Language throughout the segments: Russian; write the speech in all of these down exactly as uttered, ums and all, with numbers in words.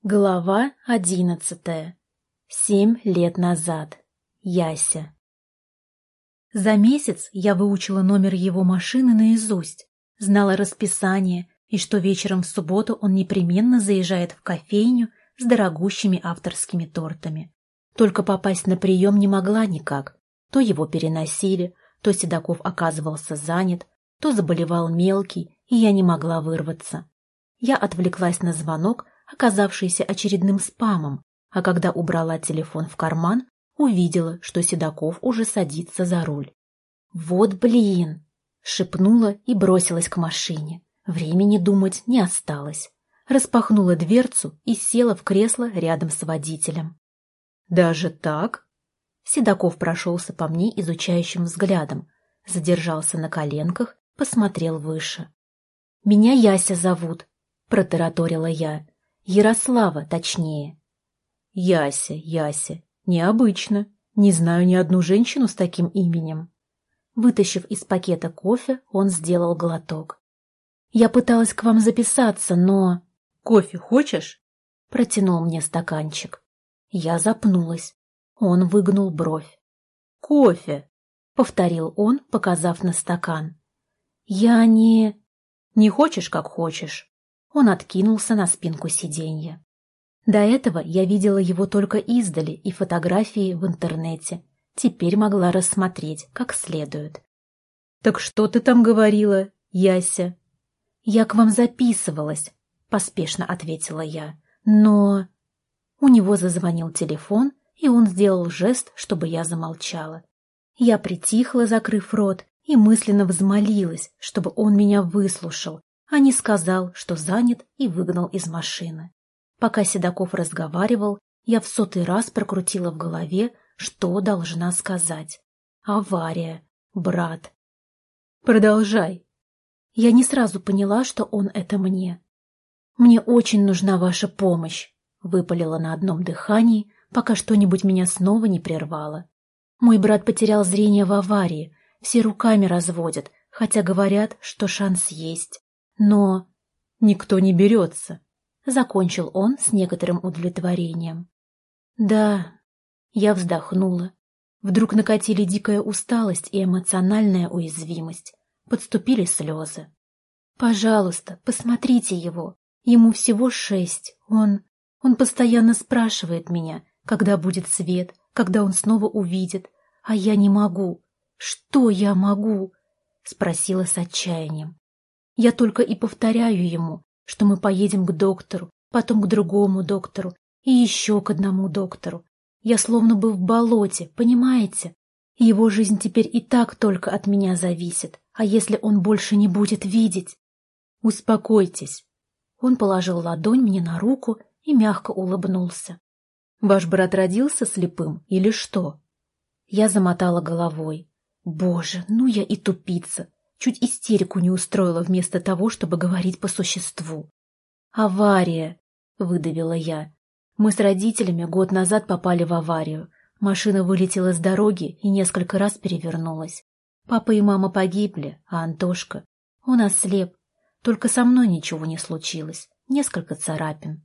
Глава одиннадцатая. Семь лет назад. Яся. За месяц я выучила номер его машины наизусть, знала расписание и что вечером в субботу он непременно заезжает в кофейню с дорогущими авторскими тортами. Только попасть на прием не могла никак. То его переносили, то Седоков оказывался занят, то заболевал мелкий, и я не могла вырваться. Я отвлеклась на звонок, оказавшийся очередным спамом, а когда убрала телефон в карман, увидела, что Седоков уже садится за руль. «Вот блин!» — шепнула и бросилась к машине. Времени думать не осталось. Распахнула дверцу и села в кресло рядом с водителем. «Даже так?» Седоков прошелся по мне изучающим взглядом, задержался на коленках, посмотрел выше. «Меня Яся зовут», — протараторила я. Ярослава, точнее. Яся, Яся. Необычно. Не знаю ни одну женщину с таким именем. Вытащив из пакета кофе, он сделал глоток. Я пыталась к вам записаться, но... Кофе хочешь? Протянул мне стаканчик. Я запнулась. Он выгнул бровь. Кофе, повторил он, показав на стакан. Я не... Не хочешь, как хочешь. Он откинулся на спинку сиденья. До этого я видела его только издали и фотографии в интернете. Теперь могла рассмотреть как следует. — Так что ты там говорила, Яся? — Я к вам записывалась, — поспешно ответила я. Но... У него зазвонил телефон, и он сделал жест, чтобы я замолчала. Я притихла, закрыв рот, и мысленно взмолилась, чтобы он меня выслушал, а не сказал, что занят, и выгнал из машины. Пока Седоков разговаривал, я в сотый раз прокрутила в голове, что должна сказать. Авария, брат. Продолжай. Я не сразу поняла, что он это мне. Мне очень нужна ваша помощь, выпалила на одном дыхании, пока что-нибудь меня снова не прервало. Мой брат потерял зрение в аварии, все руками разводят, хотя говорят, что шанс есть. Но никто не берется, — закончил он с некоторым удовлетворением. Да, я вздохнула. Вдруг накатили дикая усталость и эмоциональная уязвимость. Подступили слезы. Пожалуйста, посмотрите его. Ему всего шесть. Он... Он постоянно спрашивает меня, когда будет свет, когда он снова увидит. А я не могу. Что я могу? — спросила с отчаянием. Я только и повторяю ему, что мы поедем к доктору, потом к другому доктору и еще к одному доктору. Я словно бы в болоте, понимаете? Его жизнь теперь и так только от меня зависит, а если он больше не будет видеть? Успокойтесь. Он положил ладонь мне на руку и мягко улыбнулся. Ваш брат родился слепым или что? Я замотала головой. Боже, ну я и тупица. Чуть истерику не устроила вместо того, чтобы говорить по существу. «Авария!» — выдавила я. Мы с родителями год назад попали в аварию. Машина вылетела с дороги и несколько раз перевернулась. Папа и мама погибли, а Антошка... Он ослеп. Только со мной ничего не случилось. Несколько царапин.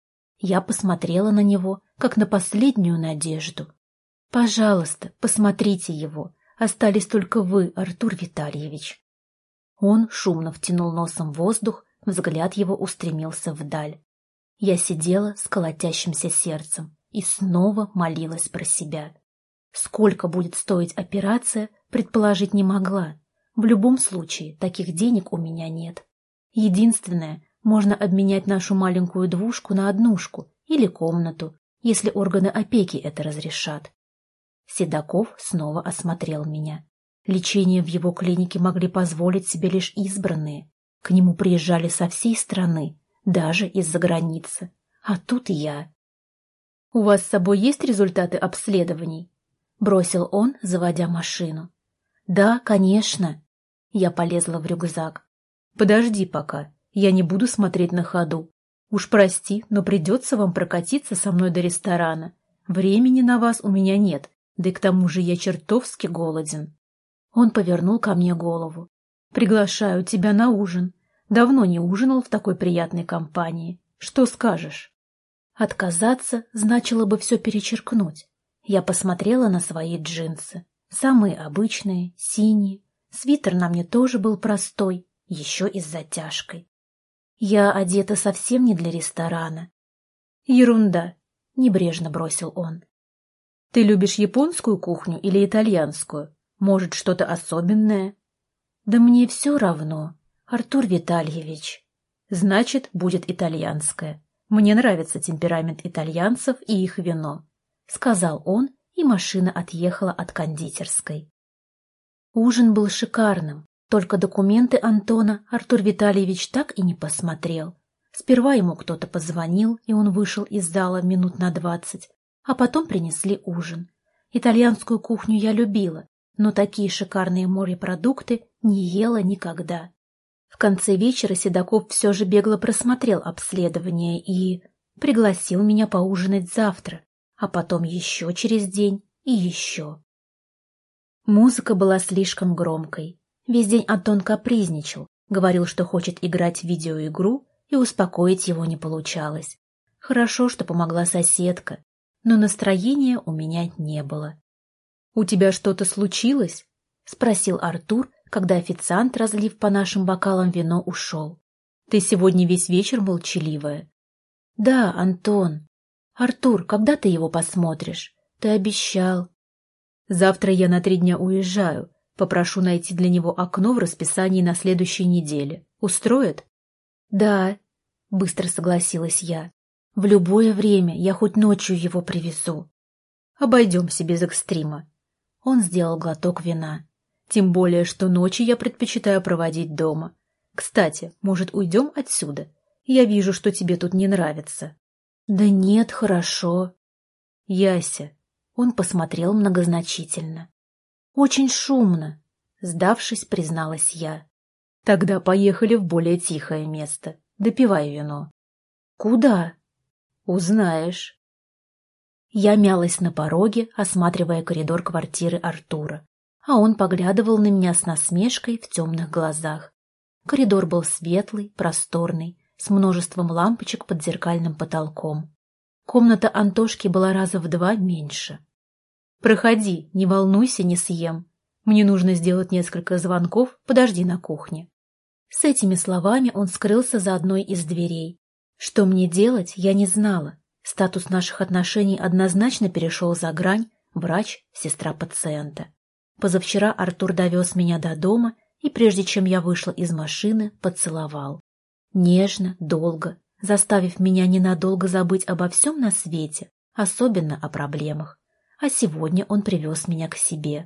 Я посмотрела на него, как на последнюю надежду. «Пожалуйста, посмотрите его. Остались только вы, Артур Витальевич». Он шумно втянул носом воздух, взгляд его устремился вдаль. Я сидела с колотящимся сердцем и снова молилась про себя. Сколько будет стоить операция, предположить не могла. В любом случае, таких денег у меня нет. Единственное, можно обменять нашу маленькую двушку на однушку или комнату, если органы опеки это разрешат. Седоков снова осмотрел меня. Лечение в его клинике могли позволить себе лишь избранные. К нему приезжали со всей страны, даже из-за границы. А тут я. — У вас с собой есть результаты обследований? — бросил он, заводя машину. — Да, конечно. Я полезла в рюкзак. — Подожди пока, я не буду смотреть на ходу. Уж прости, но придется вам прокатиться со мной до ресторана. Времени на вас у меня нет, да и к тому же я чертовски голоден. Он повернул ко мне голову. «Приглашаю тебя на ужин. Давно не ужинал в такой приятной компании. Что скажешь?» Отказаться значило бы все перечеркнуть. Я посмотрела на свои джинсы. Самые обычные, синие. Свитер на мне тоже был простой, еще и с затяжкой. Я одета совсем не для ресторана. Ерунда, небрежно бросил он. Ты любишь японскую кухню или итальянскую? Может, что-то особенное? Да мне все равно, Артур Витальевич. Значит, будет итальянская. Мне нравится темперамент итальянцев и их вино, сказал он, и машина отъехала от кондитерской. Ужин был шикарным, только документы Антона Артур Витальевич так и не посмотрел. Сперва ему кто-то позвонил, и он вышел из зала минут на двадцать, а потом принесли ужин. Итальянскую кухню я любила, но такие шикарные морепродукты не ела никогда. В конце вечера Седоков все же бегло просмотрел обследование и пригласил меня поужинать завтра, а потом еще через день и еще. Музыка была слишком громкой. Весь день Антон капризничал, говорил, что хочет играть в видеоигру, и успокоить его не получалось. Хорошо, что помогла соседка, но настроения у меня не было. — У тебя что-то случилось? — спросил Артур, когда официант, разлив по нашим бокалам вино, ушел. — Ты сегодня весь вечер молчаливая. — Да, Антон. Артур, когда ты его посмотришь? Ты обещал. — Завтра я на три дня уезжаю. Попрошу найти для него окно в расписании на следующей неделе. Устроит? — Да, — быстро согласилась я. — В любое время, я хоть ночью его привезу. — Обойдемся без экстрима. Он сделал глоток вина. Тем более, что ночи я предпочитаю проводить дома. Кстати, может, уйдем отсюда? Я вижу, что тебе тут не нравится. — Да нет, хорошо. — Яся. Он посмотрел многозначительно. — Очень шумно, — сдавшись, призналась я. — Тогда поехали в более тихое место. Допивай вино. — Куда? — Узнаешь. Я мялась на пороге, осматривая коридор квартиры Артура, а он поглядывал на меня с насмешкой в темных глазах. Коридор был светлый, просторный, с множеством лампочек под зеркальным потолком. Комната Антошки была раза в два меньше. «Проходи, не волнуйся, не съем. Мне нужно сделать несколько звонков, подожди на кухне». С этими словами он скрылся за одной из дверей. Что мне делать, я не знала. Статус наших отношений однозначно перешел за грань врач, сестра пациента. Позавчера Артур довез меня до дома и, прежде чем я вышла из машины, поцеловал. Нежно, долго, заставив меня ненадолго забыть обо всем на свете, особенно о проблемах. А сегодня он привез меня к себе.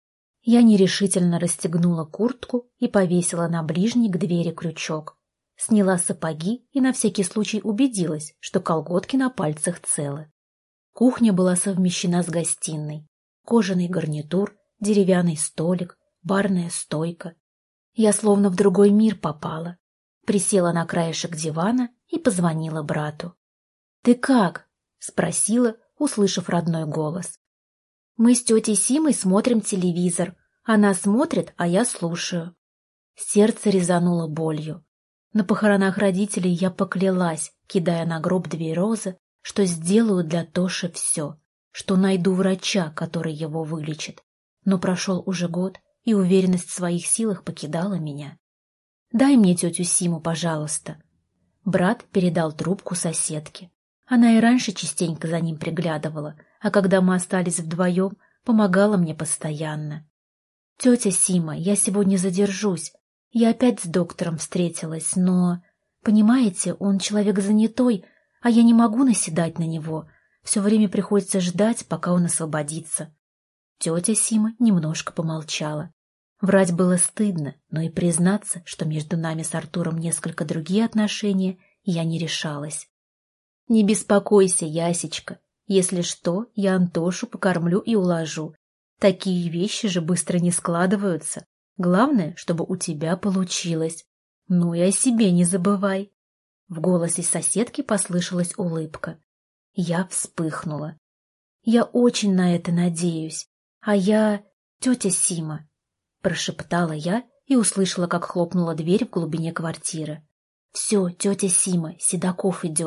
Я нерешительно расстегнула куртку и повесила на ближний к двери крючок. Сняла сапоги и на всякий случай убедилась, что колготки на пальцах целы. Кухня была совмещена с гостиной. Кожаный гарнитур, деревянный столик, барная стойка. Я словно в другой мир попала. Присела на краешек дивана и позвонила брату. — Ты как? — спросила, услышав родной голос. — Мы с тетей Симой смотрим телевизор. Она смотрит, а я слушаю. Сердце резануло болью. На похоронах родителей я поклялась, кидая на гроб две розы, что сделаю для Тоши все, что найду врача, который его вылечит. Но прошел уже год, и уверенность в своих силах покидала меня. «Дай мне тетю Симу, пожалуйста». Брат передал трубку соседке. Она и раньше частенько за ним приглядывала, а когда мы остались вдвоем, помогала мне постоянно. «Тетя Сима, я сегодня задержусь. Я опять с доктором встретилась, но... Понимаете, он человек занятой, а я не могу наседать на него. Все время приходится ждать, пока он освободится». Тетя Сима немножко помолчала. Врать было стыдно, но и признаться, что между нами с Артуром несколько другие отношения, я не решалась. «Не беспокойся, Ясечка. Если что, я Антошу покормлю и уложу. Такие вещи же быстро не складываются. Главное, чтобы у тебя получилось. Ну и о себе не забывай». В голосе соседки послышалась улыбка. Я вспыхнула. «Я очень на это надеюсь. А я... тетя Сима», — прошептала я и услышала, как хлопнула дверь в глубине квартиры. «Все, тетя Сима, Седоков идет.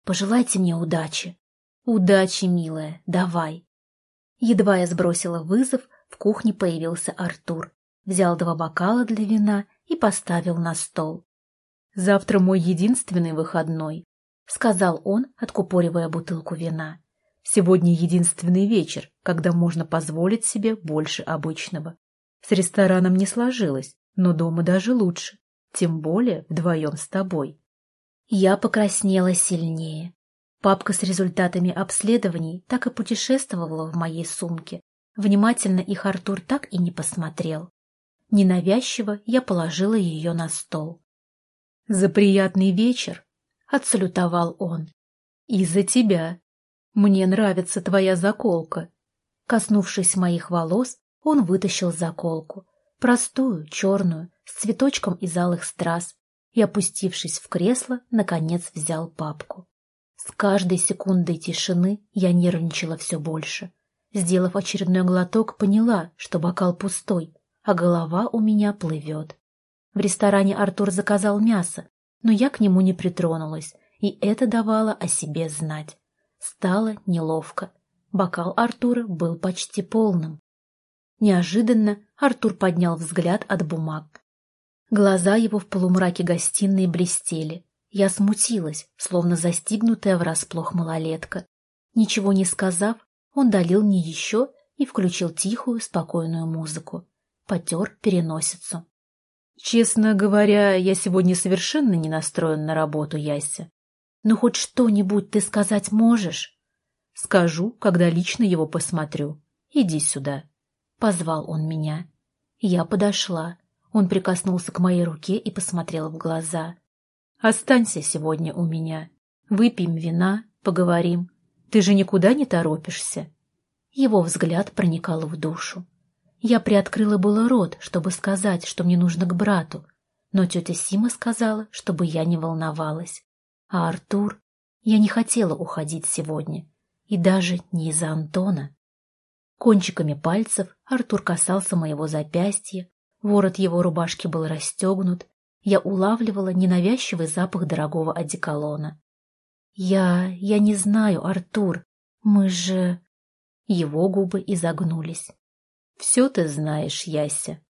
Пожелайте мне удачи. Удачи, милая, давай. Едва я сбросила вызов, в кухне появился Артур. Взял два бокала для вина и поставил на стол. «Завтра мой единственный выходной», — сказал он, откупоривая бутылку вина. «Сегодня единственный вечер, когда можно позволить себе больше обычного. С рестораном не сложилось, но дома даже лучше, тем более вдвоем с тобой». Я покраснела сильнее. Папка с результатами обследований так и путешествовала в моей сумке. Внимательно их Артур так и не посмотрел. Ненавязчиво я положила ее на стол. «За приятный вечер!» — отсалютовал он. «И за тебя! Мне нравится твоя заколка!» Коснувшись моих волос, он вытащил заколку. Простую, черную, с цветочком из алых страз, и, опустившись в кресло, наконец взял папку. С каждой секундой тишины я нервничала все больше. Сделав очередной глоток, поняла, что бокал пустой, а голова у меня плывет. В ресторане Артур заказал мясо, но я к нему не притронулась, и это давало о себе знать. Стало неловко. Бокал Артура был почти полным. Неожиданно Артур поднял взгляд от бумаг. Глаза его в полумраке гостиной блестели. Я смутилась, словно застигнутая врасплох малолетка. Ничего не сказав, он долил мне еще и включил тихую, спокойную музыку. Потер переносицу. «Честно говоря, я сегодня совершенно не настроен на работу, Яся. Но хоть что-нибудь ты сказать можешь?» «Скажу, когда лично его посмотрю. Иди сюда», — позвал он меня. Я подошла. Он прикоснулся к моей руке и посмотрел в глаза. «Останься сегодня у меня. Выпьем вина, поговорим. Ты же никуда не торопишься?» Его взгляд проникал в душу. Я приоткрыла было рот, чтобы сказать, что мне нужно к брату, но тетя Сима сказала, чтобы я не волновалась. А Артур... Я не хотела уходить сегодня, и даже не из-за Антона. Кончиками пальцев Артур касался моего запястья, ворот его рубашки был расстегнут, я улавливала ненавязчивый запах дорогого одеколона. «Я... я не знаю, Артур, мы же...» Его губы изогнулись. «Все ты знаешь, Яся».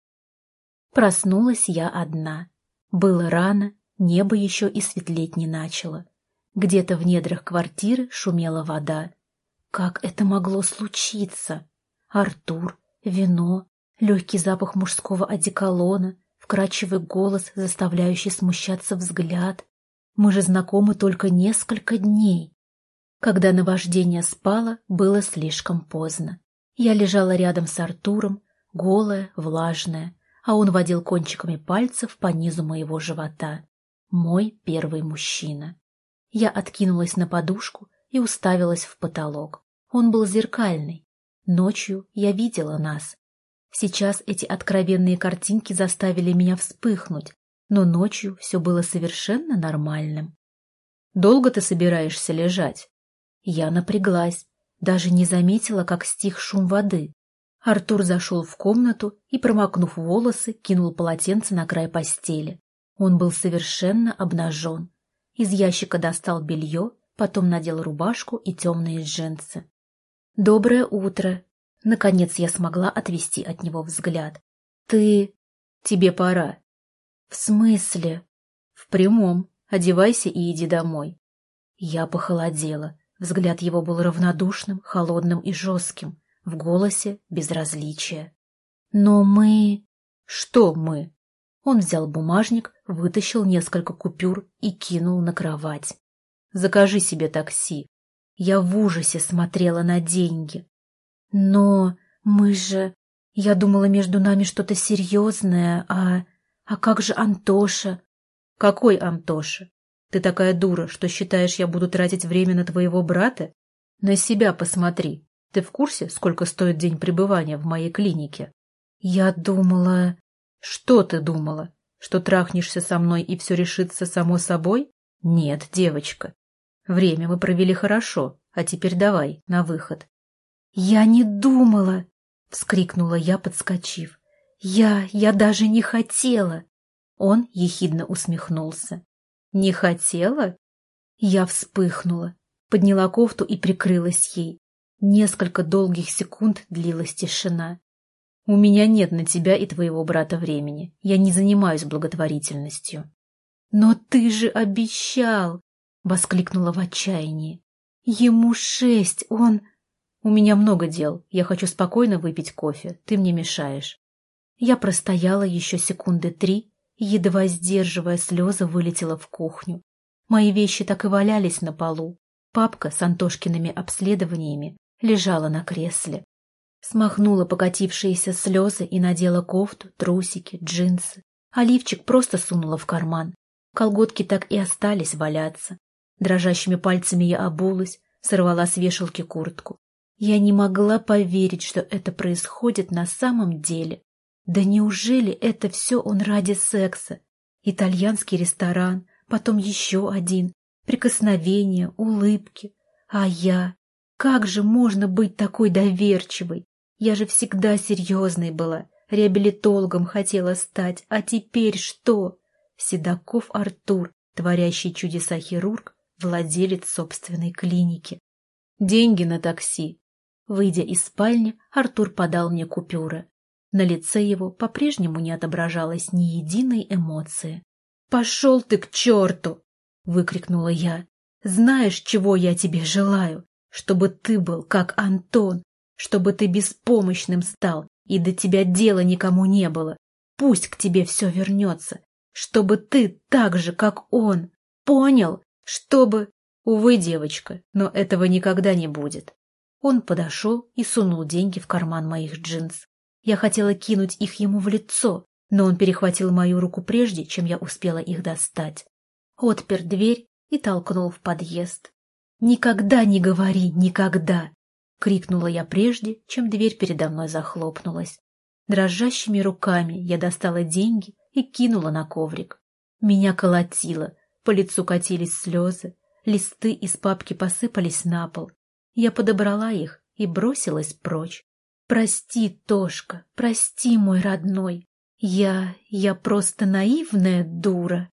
Проснулась я одна. Было рано, небо еще и светлеть не начало. Где-то в недрах квартиры шумела вода. Как это могло случиться? Артур, вино, легкий запах мужского одеколона, вкрадчивый голос, заставляющий смущаться взгляд. Мы же знакомы только несколько дней. Когда наваждение спало, было слишком поздно. Я лежала рядом с Артуром, голая, влажная, а он водил кончиками пальцев по низу моего живота. Мой первый мужчина. Я откинулась на подушку и уставилась в потолок. Он был зеркальный. Ночью я видела нас. Сейчас эти откровенные картинки заставили меня вспыхнуть, но ночью все было совершенно нормальным. «Долго ты собираешься лежать?» Я напряглась, даже не заметила, как стих шум воды. Артур зашел в комнату и, промокнув волосы, кинул полотенце на край постели. Он был совершенно обнажен. Из ящика достал белье, потом надел рубашку и темные джинсы. «Доброе утро!» Наконец я смогла отвести от него взгляд. «Ты... тебе пора». «В смысле?» «В прямом. Одевайся и иди домой». Я похолодела. Взгляд его был равнодушным, холодным и жестким. В голосе безразличие. «Но мы...» «Что мы?» Он взял бумажник, вытащил несколько купюр и кинул на кровать. «Закажи себе такси». Я в ужасе смотрела на деньги. «Но мы же... Я думала, между нами что-то серьезное, а... А как же Антоша?» «Какой Антоша? Ты такая дура, что считаешь, я буду тратить время на твоего брата? На себя посмотри. Ты в курсе, сколько стоит день пребывания в моей клинике?» «Я думала...» «Что ты думала? Что трахнешься со мной и все решится само собой? Нет, девочка. Время мы провели хорошо, а теперь давай, на выход». «Я не думала!» — вскрикнула я, подскочив. «Я... я даже не хотела!» Он ехидно усмехнулся. «Не хотела? Я вспыхнула, подняла кофту и прикрылась ей. Несколько долгих секунд длилась тишина. «У меня нет на тебя и твоего брата времени. Я не занимаюсь благотворительностью». «Но ты же обещал!» — воскликнула в отчаянии. «Ему шесть, он...» «У меня много дел. Я хочу спокойно выпить кофе. Ты мне мешаешь». Я простояла еще секунды три и, едва сдерживая слезы, вылетела в кухню. Мои вещи так и валялись на полу. Папка с Антошкиными обследованиями лежала на кресле. Смахнула покатившиеся слезы и надела кофту, трусики, джинсы. А лифчик просто сунула в карман. Колготки так и остались валяться. Дрожащими пальцами я обулась, сорвала с вешалки куртку. Я не могла поверить, что это происходит на самом деле. Да неужели это все он ради секса? Итальянский ресторан, потом еще один, прикосновения, улыбки. А я... Как же можно быть такой доверчивой? Я же всегда серьезной была, реабилитологом хотела стать, а теперь что? Седаков Артур, творящий чудеса хирург, владелец собственной клиники. Деньги на такси. Выйдя из спальни, Артур подал мне купюры. На лице его по-прежнему не отображалось ни единой эмоции. «Пошел ты к черту!» — выкрикнула я. «Знаешь, чего я тебе желаю? Чтобы ты был как Антон, чтобы ты беспомощным стал, и до тебя дела никому не было. Пусть к тебе все вернется, чтобы ты так же, как он. Понял? Чтобы...» «Увы, девочка, но этого никогда не будет». Он подошел и сунул деньги в карман моих джинс. Я хотела кинуть их ему в лицо, но он перехватил мою руку прежде, чем я успела их достать. Отпер дверь и толкнул в подъезд. «Никогда не говори «никогда!» — крикнула я прежде, чем дверь передо мной захлопнулась. Дрожащими руками я достала деньги и кинула на коврик. Меня колотило, по лицу катились слезы, листы из папки посыпались на пол. Я подобрала их и бросилась прочь. «Прости, Тошка, прости, мой родной. Я... я просто наивная дура».